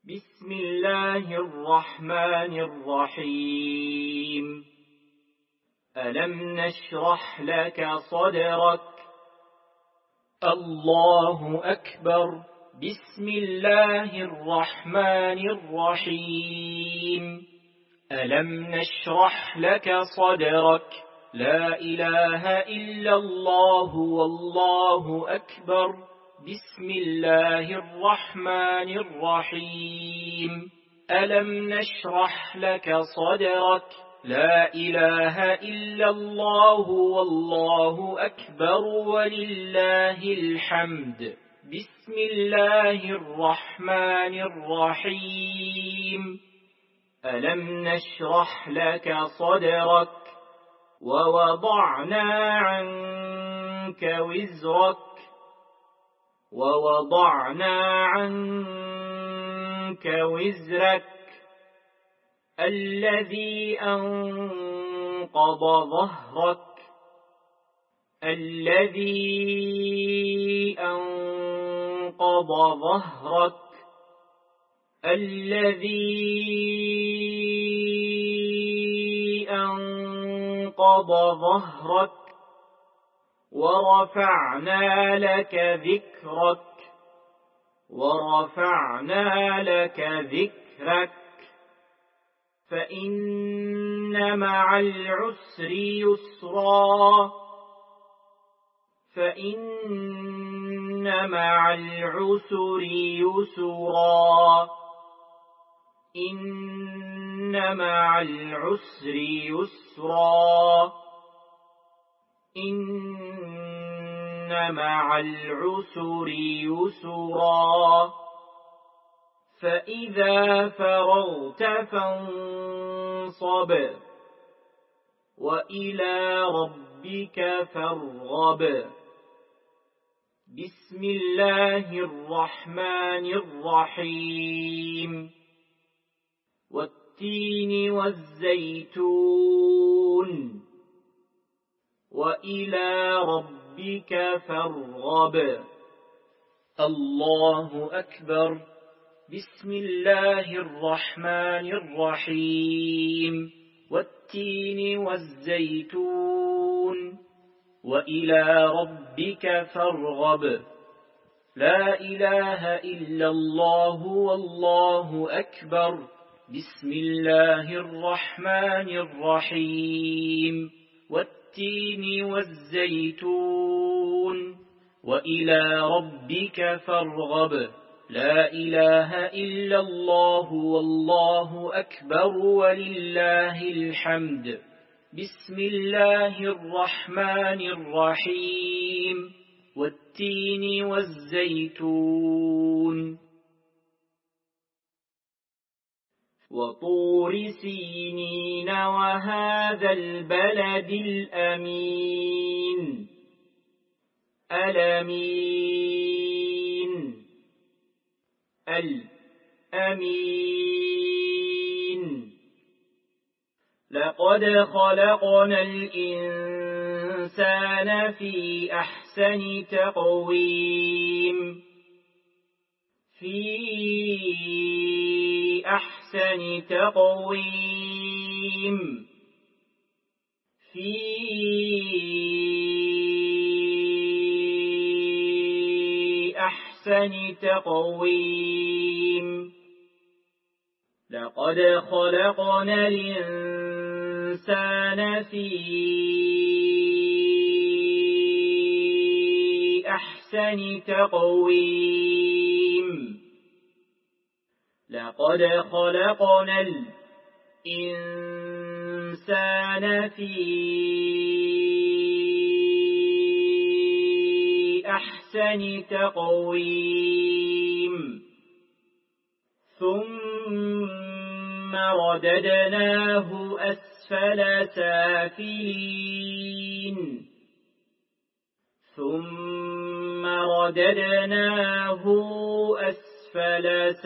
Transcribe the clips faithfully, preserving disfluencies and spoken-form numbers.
بسم الله الرحمن الرحيم. ألم نشرح لك صدرك. الله أكبر. بسم الله الرحمن الرحيم. ألم نشرح لك صدرك. لا إله إلا الله والله أكبر. بسم الله الرحمن الرحيم. ألم نشرح لك صدرك. لا إله إلا الله والله أكبر ولله الحمد. بسم الله الرحمن الرحيم. ألم نشرح لك صدرك ووضعنا عنك وزرك ووضعنا عنك وزرك الذي أنقض ظهرك الذي أنقض ظهرك الذي أنقض ظهرك ورفعنا لك ذكرك ورفعنا لك ذكرك فإن مع العسر يسرا فإن مع العسر يسرا إن مع العسر يسرا إن مع العسر يسرا فإذا فرغت فانصب وإلى ربك فارغب. بسم الله الرحمن الرحيم. والتين والزيتون وإلى ربك فارغب. الله أكبر. بسم الله الرحمن الرحيم. والتين والزيتون وإلى ربك فارغب. لا إله إلا الله والله أكبر. بسم الله الرحمن الرحيم. والتين والزيتون وإلى ربك فارغب. لا إله إلا الله والله أكبر ولله الحمد. بسم الله الرحمن الرحيم. والتين والزيتون وطور سينين وهذا البلد الأمين. الأمين الأمين. لقد خلقنا الإنسان في أحسن تقويم في أحسن تقويم في أحسن تقويم. لقد خلقنا الإنسان في أحسن تقويم. لقد خلقنا الإنسان في أحسن تقويم ثم رددناه أسفل سافلين ثم رددناه أسفل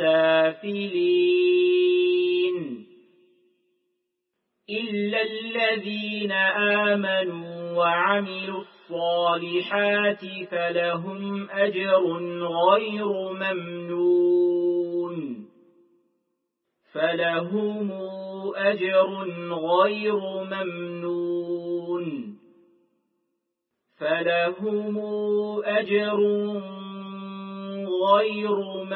سافلين إلا الذين آمنوا وعملوا الصالحات فلهم أجر غير ممنون فلهم أجر غير ممنون فلهم أجر غير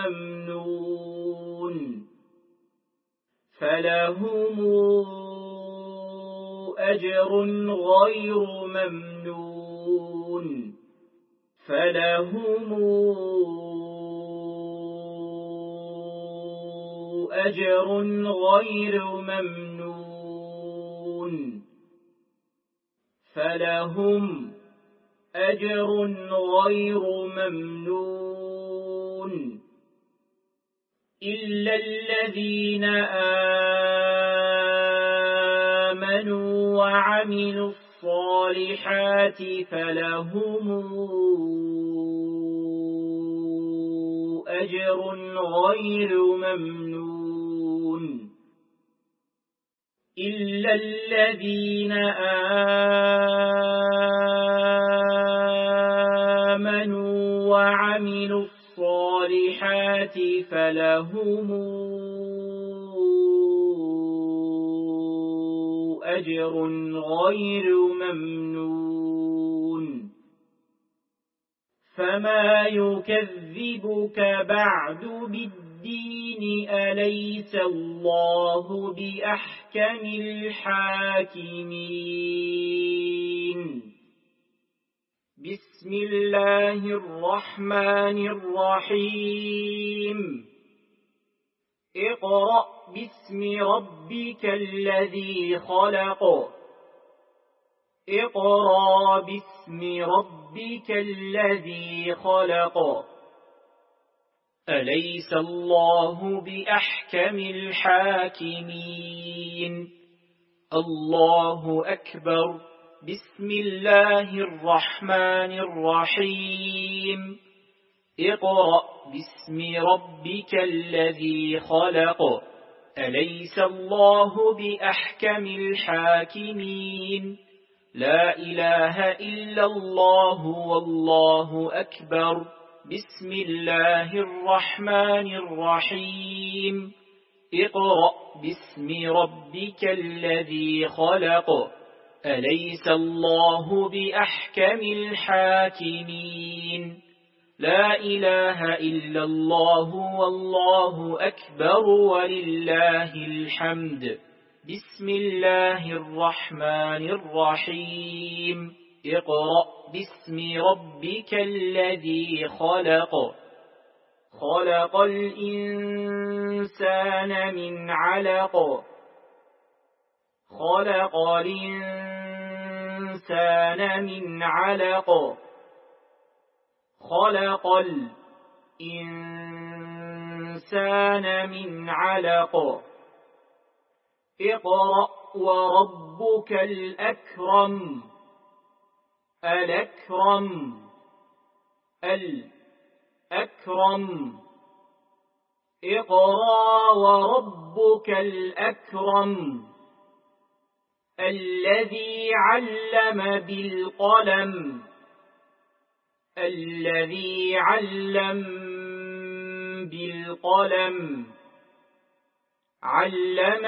ممنون فلهم أجر غير ممنون فلهم أجر غير ممنون فلهم أجر غير ممنون إلا الذين آمنوا وعملوا الصالحات فلهم أجر غير ممنون إلا الذين آمنوا وعملوا الصالحات فلهم أجر غير ممنون فما يكذبك بعد بالدين أليس الله بأحكم الحاكمين بسم الله الرحمن الرحيم اقرأ باسم ربك الذي خلق اقرأ باسم ربك الذي خلق أليس الله بأحكم الحاكمين الله أكبر بسم الله الرحمن الرحيم اقرأ باسم ربك الذي خلق أليس الله بأحكم الحاكمين لا إله إلا الله والله أكبر بسم الله الرحمن الرحيم اقرأ باسم ربك الذي خلق أليس الله بأحكم الحاكمين لا إله إلا الله والله أكبر ولله الحمد بسم الله الرحمن الرحيم اقرأ باسم ربك الذي خلق خلق الإنسان من علق خلق الإنسان من علق خلق الإنسان من علق اقرأ وربك الأكرم الأكرم الأكرم اقرأ وربك الأكرم الذي علم بالقلم الذي علم بالقلم علم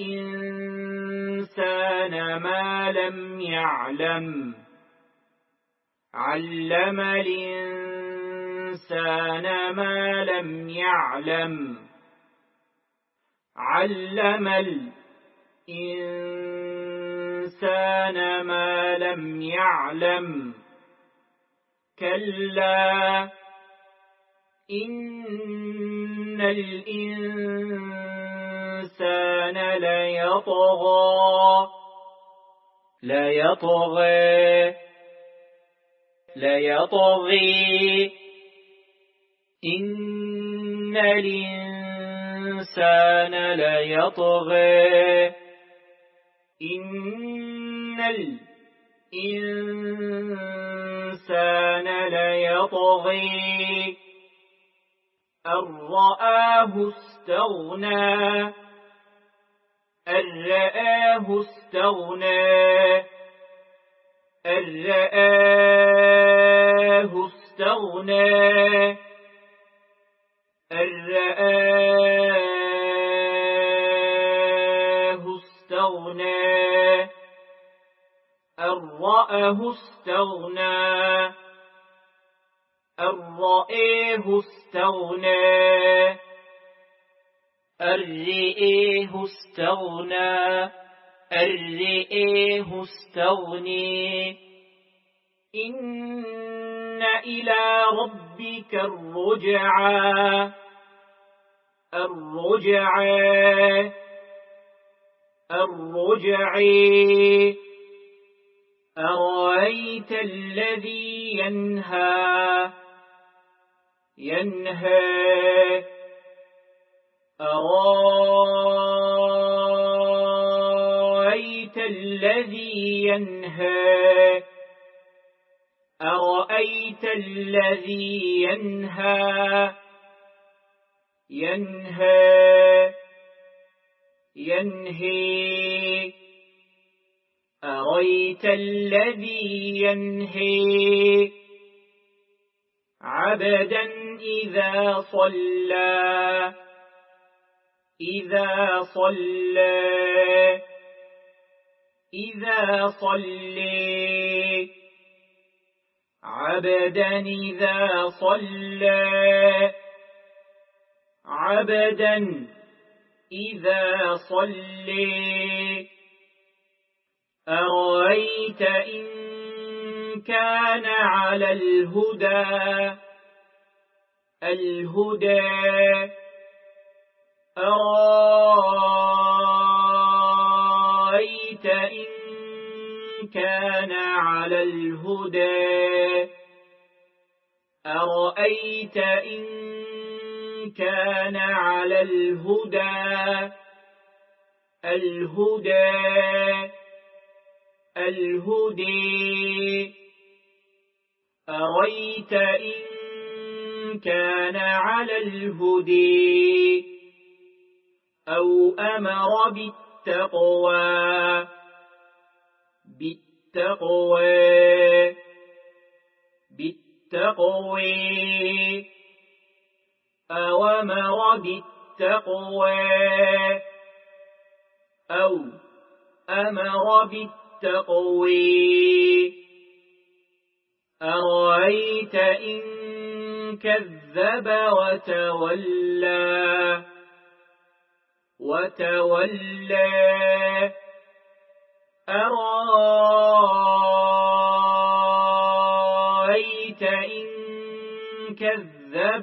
الإنسان ما لم يعلم علم الإنسان ما لم يعلم علم الإنسان ما لم يعلم كلا إن الإنسان ليطغى ليطغى ليطغي إن الإنسان ليطغى إن الإنسان ليطغي أن رآه استغنى أن رآه استغنى أن رآه استغنى أن رآه أن رآه استغنى أن رآه استغنى أن رآه استغنى أن رآه استغني إن إلى ربك الرجعى الرجعى الرجعى أرأيت الذي ينهى ينهى أرأيت الذي ينهى أرأيت الذي ينهى ينهى ينهي أرأيت الذي ينهي عبدا إذا صلى إذا صلى إذا صلى عبدا إذا صلى عبدا إذا صلى أرأيت إن كان على الهدى الهدى أرأيت إن كان على الهدى أرأيت إن كان على الهدى الهدى الهدي أرأيت إن كان على الهدي أو أمر بالتقوى بالتقوى بالتقوى أو أمر بالتقوى أو أمر بالتقوى أرأيت إن كذب وتولى وتولى أرأيت إن كذب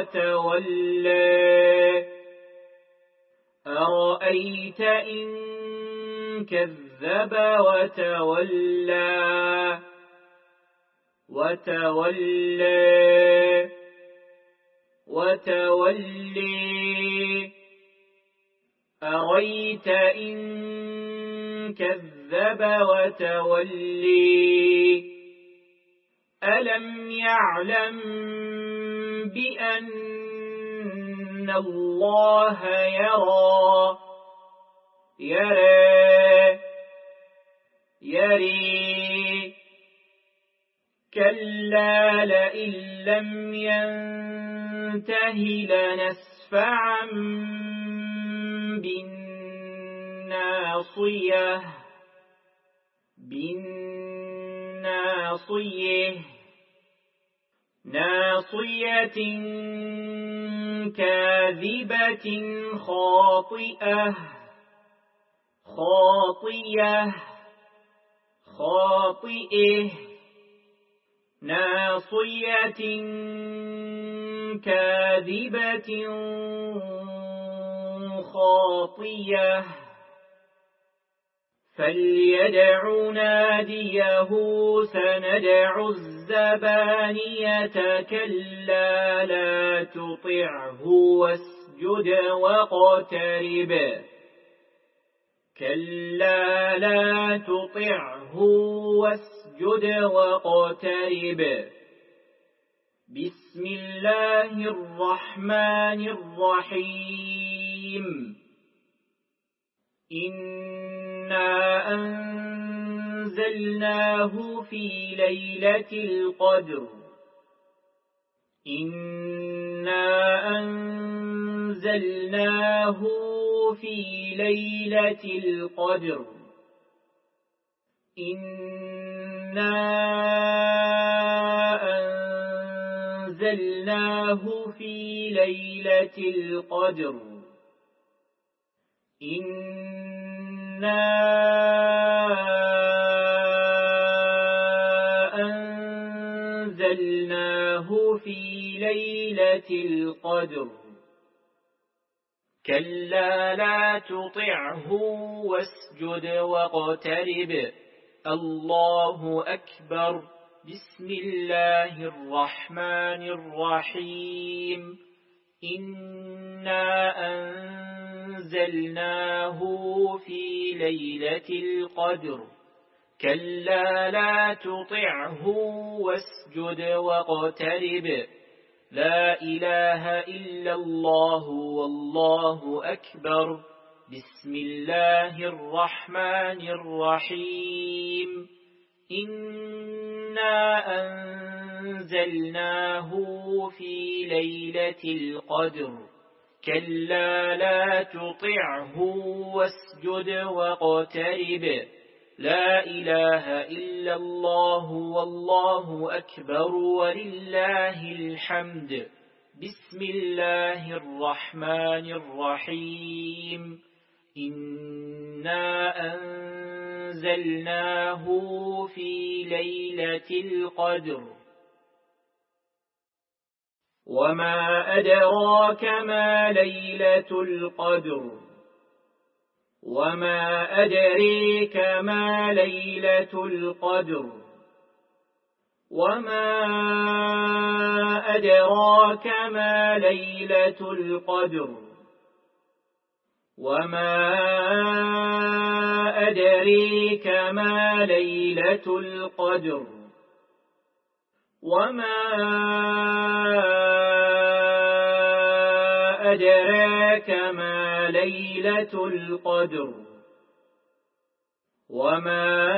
وتولى أرأيت إن كذب وتولى وتولى وتولي أرأيت إن كذب وتولي ألم يعلم بأن الله يرى يرى يري كلا لئن لم ينته لنسفعا بالناصية بالناصية ناصية كاذبة خاطئة خاطئة خاطئة ناصية كاذبة خاطئة فليدع ناديه سندع الزبانية كلا لا تطعه واسجد واقترب كلا لا تطعه واسجد واقترب بسم الله الرحمن الرحيم إنا أنزلناه في ليلة القدر إنا أنزلناه في ليلة القدر إنا أنزلناه في ليلة القدر إنا أنزلناه في ليلة القدر كلا لا تطعه واسجد واقترب الله أكبر بسم الله الرحمن الرحيم إنا أنزلناه في ليلة القدر كلا لا تطعه واسجد واقترب لا إله إلا الله والله أكبر بسم الله الرحمن الرحيم إنا أنزلناه في ليلة القدر كلا لا تطعه واسجد واقترب لا إله إلا الله والله أكبر ولله الحمد بسم الله الرحمن الرحيم إنا أنزلناه في ليلة القدر وما أدراك ما ليلة القدر وما أدريك ما ليلة القدر وما أدراك ما ليلة القدر وما أدريك ما ليلة القدر وما أدراك ما ليلة القدر وما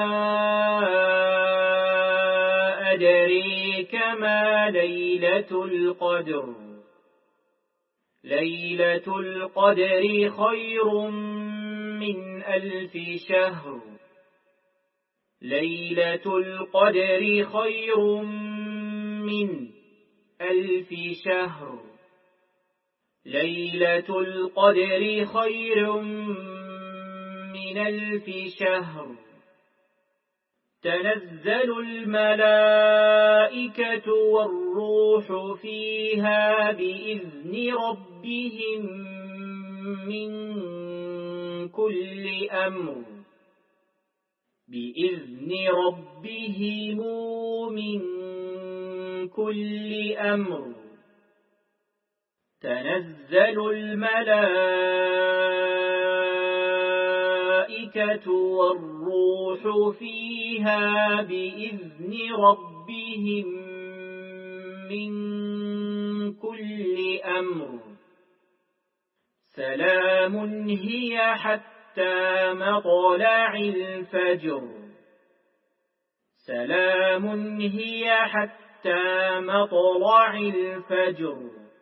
أدريك ما ليلة القدر ليلة القدر خير من ألف شهر ليلة القدر خير من ألف شهر ليلة القدر خير من ألف شهر تنزل الملائكة والروح فيها بإذن ربهم من كل أمر بإذن ربهم من كل أمر تنزل الملائكة والروح فيها بإذن ربهم من كل أمر سلام هي حتى مطلع الفجر سلام هي حتى مطلع الفجر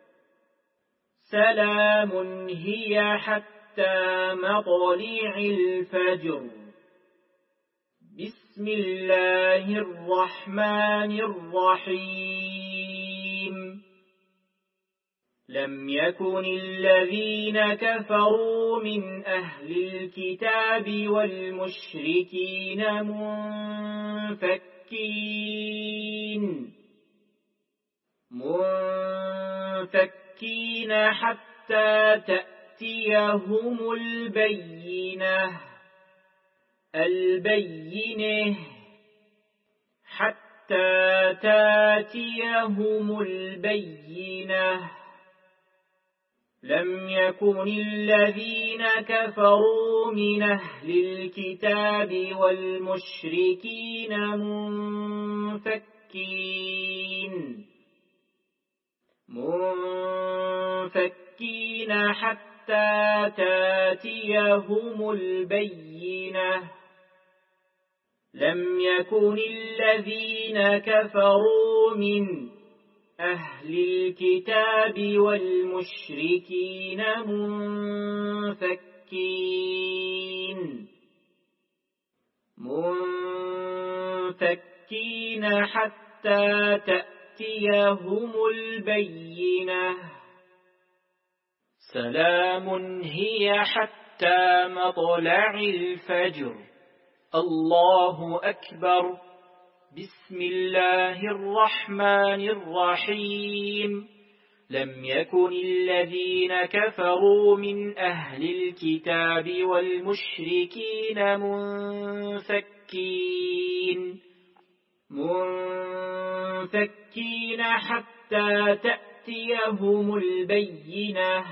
سلام هي حتى مطلع الفجر بسم الله الرحمن الرحيم لم يكن الذين كفروا من أهل الكتاب والمشركين منفكين منفكين حتى تأتيهم البينة البينة حتى تأتيهم البينة لم يكن الذين كفروا من أهل الكتاب والمشركين منفكين منفكين حتى تأتيهم البينة لم يكن الذين كفروا من أهل الكتاب والمشركين منفكين منفكين منفكين حتى تأتيهم البينة سلام هي حتى مطلع الفجر الله أكبر بسم الله الرحمن الرحيم لم يكن الذين كفروا من أهل الكتاب والمشركين منفكين منفكين حتى تأتيهم البينة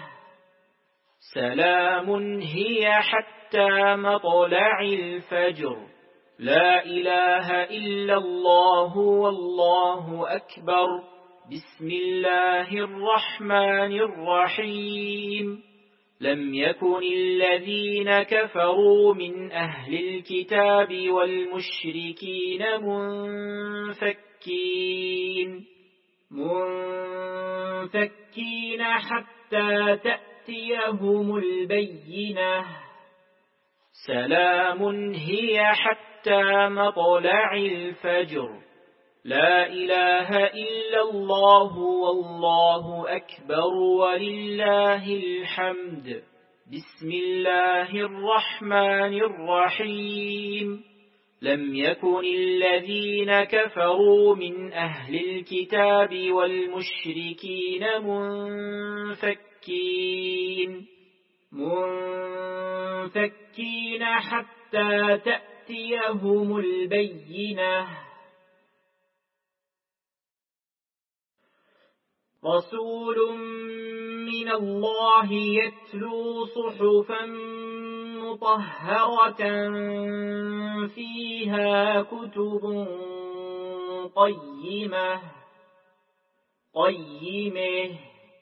سلام هي حتى مطلع الفجر لا إله إلا الله والله أكبر بسم الله الرحمن الرحيم لم يكن الذين كفروا من أهل الكتاب والمشركين منفكين منفكين حتى تأتيهم البينة سلام هي حتى مطلع الفجر لا إله إلا الله والله أكبر ولله الحمد بسم الله الرحمن الرحيم لم يكن الذين كفروا من أهل الكتاب والمشركين منفكين منفكين حتى تأتيهم البينة رسول من الله يتلو صحفا مطهرة فيها كتب قيمة قيمة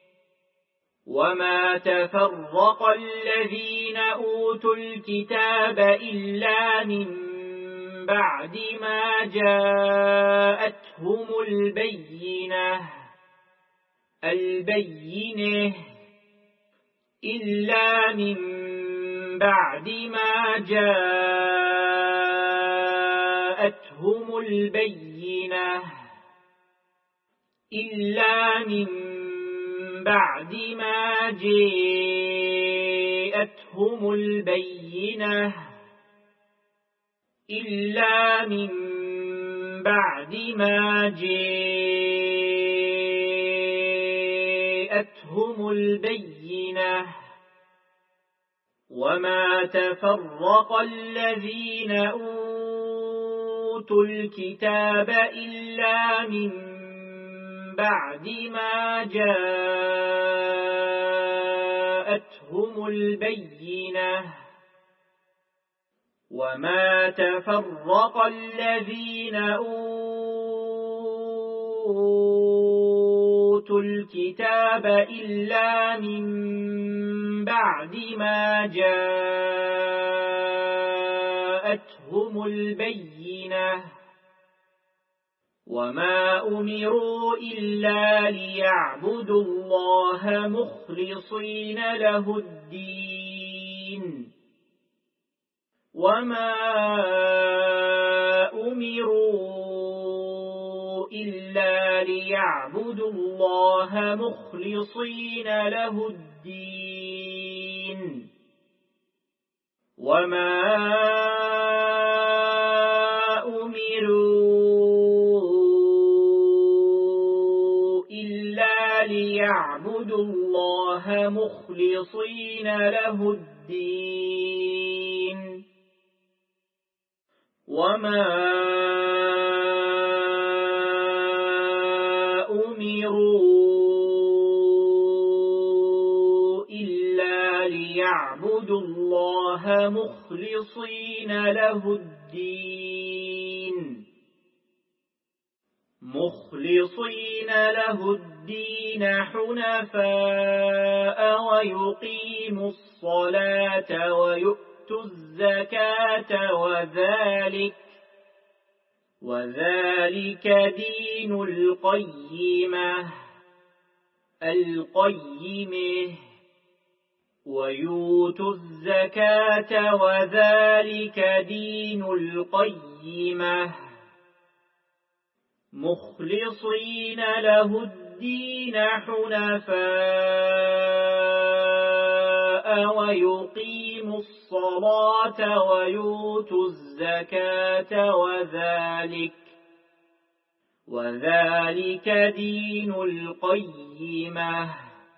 وما تفرق الذين أوتوا الكتاب إلا من بعد ما جاءتهم البينة البينة إلا من بعد ما جاءتهم البينة إلا من بعد ما جاءتهم البينة إلا من بعد ما جاءتهم البينة وما تفرق الذين أوتوا الكتاب إلا من بعد ما جاءتهم البينة وما تفرق الذين أوتوا الكتاب إلا من بعد ما جاءتهم البينة وما أمروا إلا ليعبدوا الله مخلصين له الدين وما أمروا إلا ليعبدوا الله مخلصين له الدين وما أمروا إلا ليعبدوا الله مخلصين له الدين وما أمروا إلا ليعبدوا الله مخلصين له الدين مخلصين له الدين حنفاء ويقيموا الصلاة ويؤتوا الزكاة وذلك وذلك دين القيمة القيمة ويؤتوا الزكاة وذلك دين القيمة مخلصين له الدين حنفاء ويقيموا الصلاة ويؤتوا الزكاة وذلك وذلك دين القيمة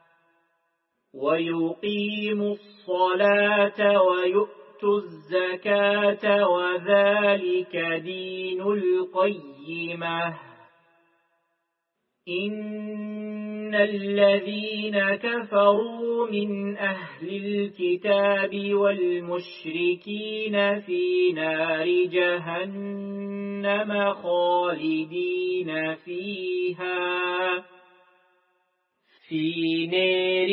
ويقيموا الصلاة ويؤتوا الزكاة وذلك دين القيمة إن الذين كفروا من أهل الكتاب والمشركين في نار جهنم خالدين فيها في نار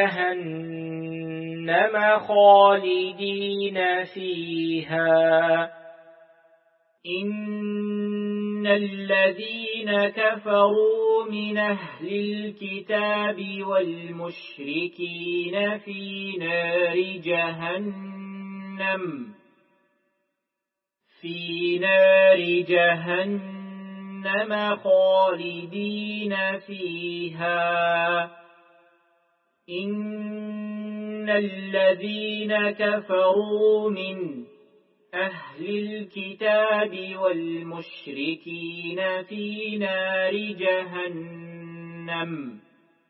جهنم خالدين فيها إن الذين كفروا من أهل الكتاب والمشركين في نار جهنم في نار جهنم خالدين فيها إن الذين كفروا من أهل الكتاب والمشركين في نار جهنم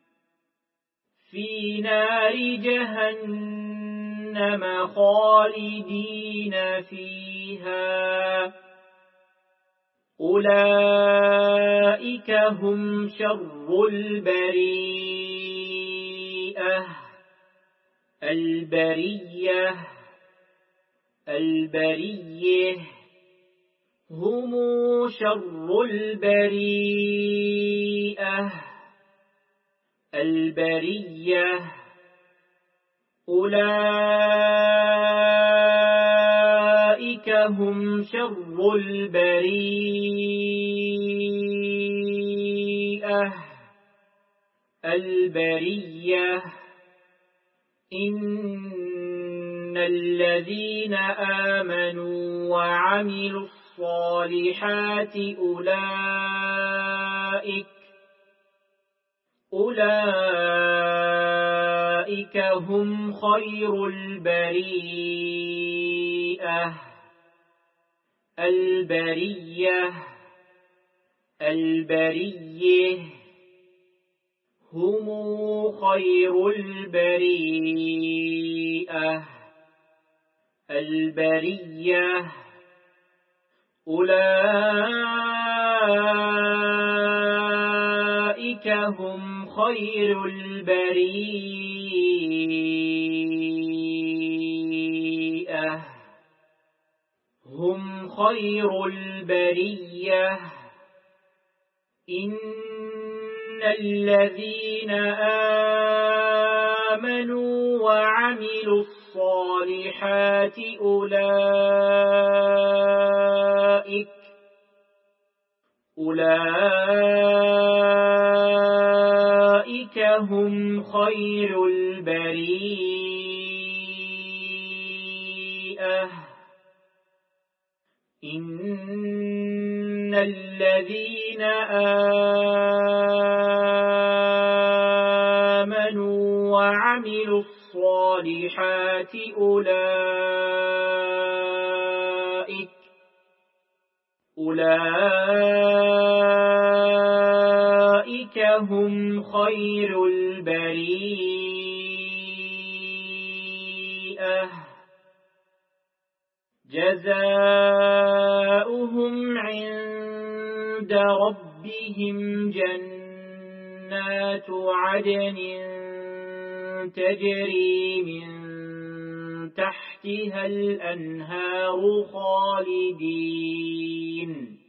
في نار جهنم خالدين فيها أولئك هم شر البريئة البرية البرية هم شر البريئة البرية أولئك هم شر البريئة البرية إن الذين آمنوا وعملوا الصالحات أولئك أولئك هم خير البريئة البرية البرية هم خير البريئة البرية أولئك هم خير البريئة هم خير البرية إن الذين آمنوا وعملوا الصالحات أولئك أولئك هم خير البريئة إن الذين آمنوا وعملوا الصالحات أولئك أولئك هم خير البريئة جزاؤهم عند ربهم جنات عدن تجري من تحتها الأنهار خالدين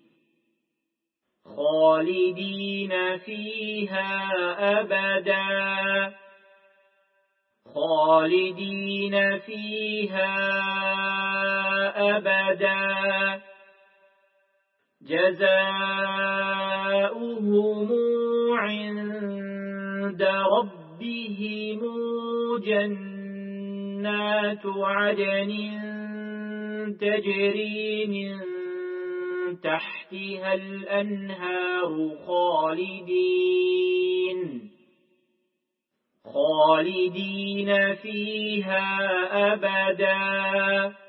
خالدين فيها أبدا خالدين فيها أبدا جزاؤهم عند ربهم جنات عدن تجري من تحتها الأنهار خالدين خالدين فيها أبدا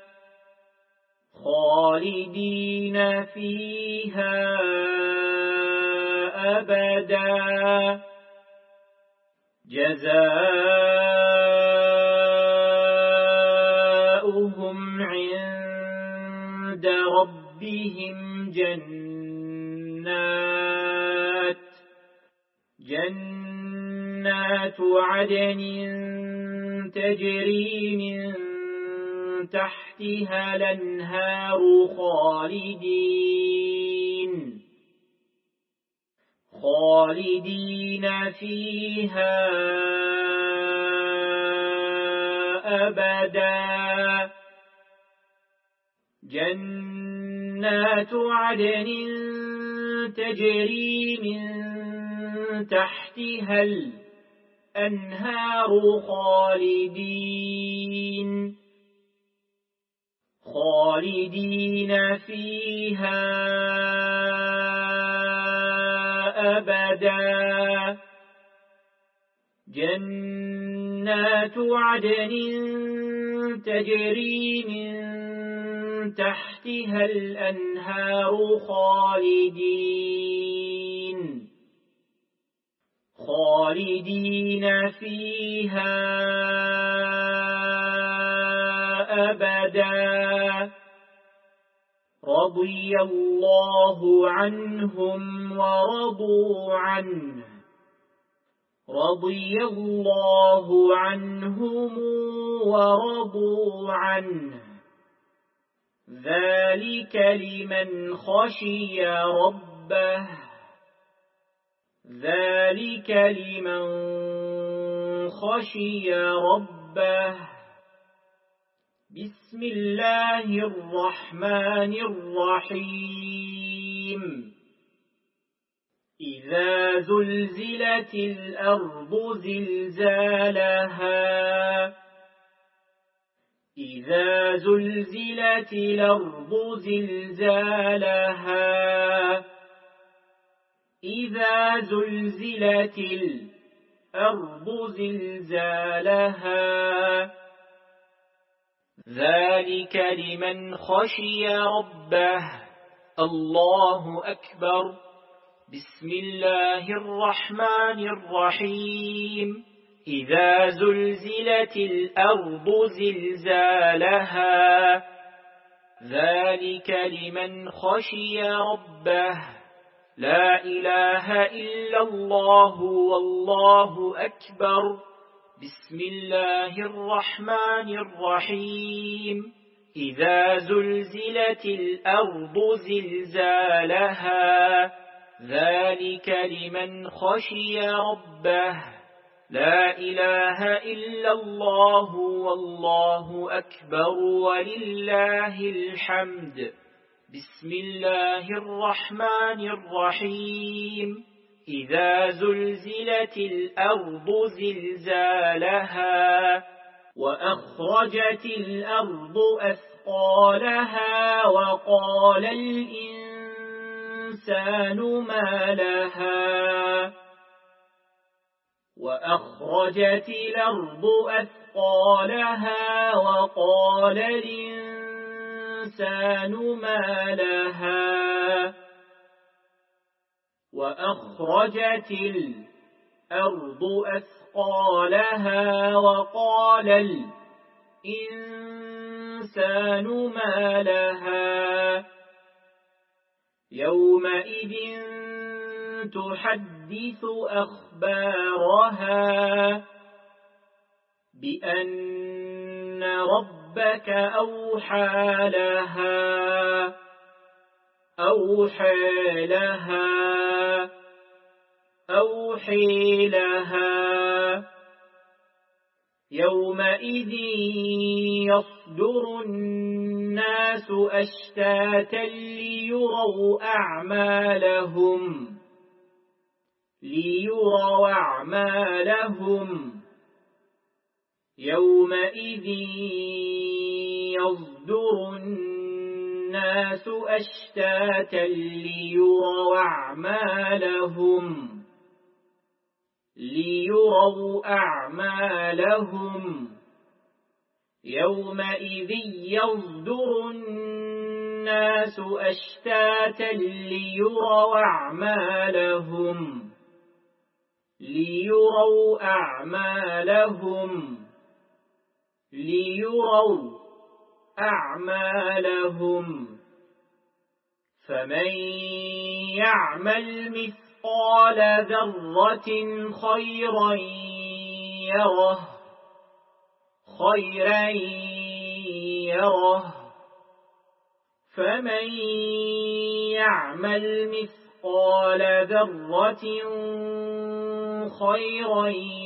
خالدين فيها أبدا جزاؤهم عند ربهم جنات جنات عدن تجري من تحتها الأنهار خالدين خالدين فيها أبدا جنات عدن تجري من تحتها الأنهار خالدين خالدين فيها أبدا جنات عدن تجري من تحتها الأنهار خالدين خالدين فيها أبدا رضي الله عنهم ورضوا عنه رضي الله عنهم ورضوا عنه ذلك لمن خشي ربه ذلك لمن خشي ربه بسم الله الرحمن الرحيم إذا زلزلت الأرض زلزالها إذا زلزلت الأرض زلزالها إذا زلزلت الأرض زلزالها ذلك لمن خشي ربه الله أكبر بسم الله الرحمن الرحيم إذا زلزلت الأرض زلزالها ذلك لمن خشي ربه لا إله إلا الله والله أكبر بسم الله الرحمن الرحيم إذا زلزلت الأرض زلزالها ذلك لمن خشي ربه لا إله إلا الله والله أكبر ولله الحمد بسم الله الرحمن الرحيم إذا زلزلت الأرض زلزالها وأخرجت الأرض أثقالها وقال الإنسان ما لها وأخرجت الأرض أثقالها وقال الإنسان ما لها وأخرجت الأرض أثقالها وقال الإنسان ما لها يومئذ تحدث أخبارها بأن ربك أوحى لها أوحى لها أوحي لها يومئذ يصدر الناس أشتاتا ليروا أعمالهم ليروا أعمالهم يومئذ يصدر الناس الناس أشتاتا ليروا أعمالهم ليروا أعمالهم يومئذ يصدر الناس أشتاتا ليروا أعمالهم ليروا أعمالهم ليروا أعمالهم فمن يعمل مثقال ذرة خيرا يره خيرا يره فمن يعمل مثقال ذرة خيرا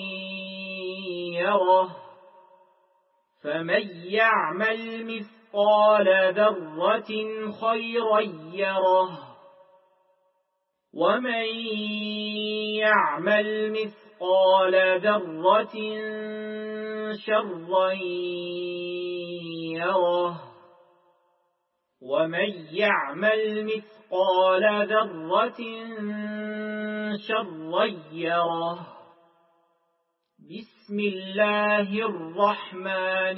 يره فمن يعمل مثقال ذرة خيرا يره ومن يعمل مثقال ذرة شرا يره ومن يعمل مثقال ذرة شرا يره بسم الله الرحمن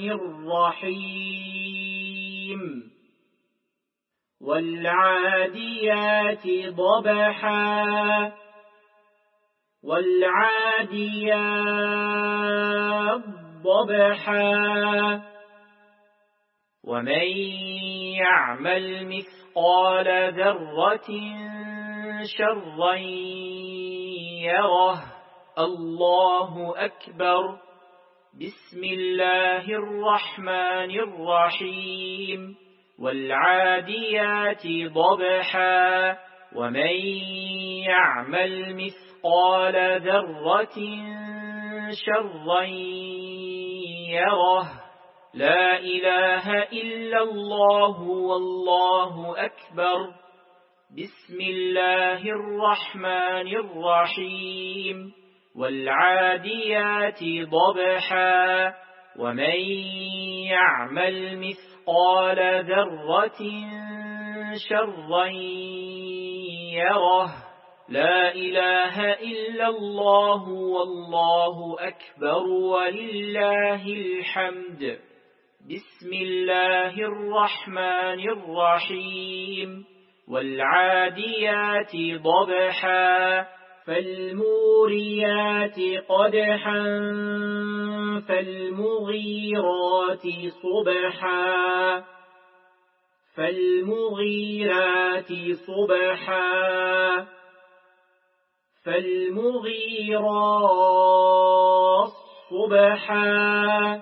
الرحيم والعاديات ضبحا والعاديات ضبحا ومن يعمل مثقال ذرة شرا يره الله أكبر بسم الله الرحمن الرحيم والعاديات ضبحا ومن يعمل مثقال ذرة شرا يره لا إله إلا الله والله أكبر بسم الله الرحمن الرحيم والعاديات ضبحا ومن يعمل مثقال ذرة شرا يره لا إله إلا الله والله أكبر ولله الحمد بسم الله الرحمن الرحيم والعاديات ضبحا فالموريات قدحا فالمغيرات صبحا فالمغيرات صبحا فالمغيرات صبحا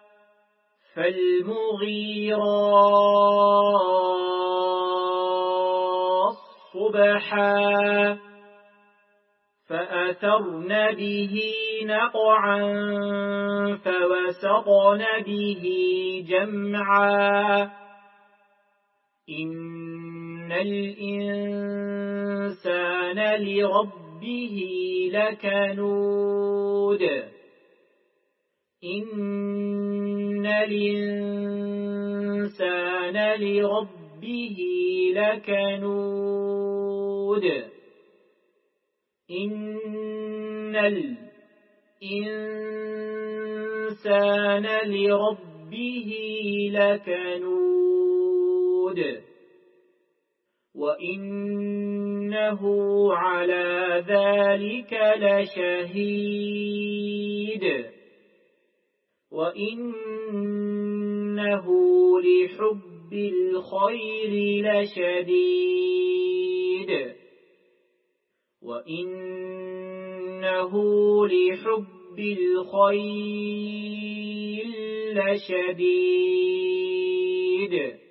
فالمغيرات صبحا فأثرن به نقعا فوسطن به جمعا إن الإنسان لربه لكنود إن الإنسان لربه لكنود إن الإنسان لربه لكنود وإنه على ذلك لشهيد وإنه لحب الخير لشديد وإنه لحب الخير لشديد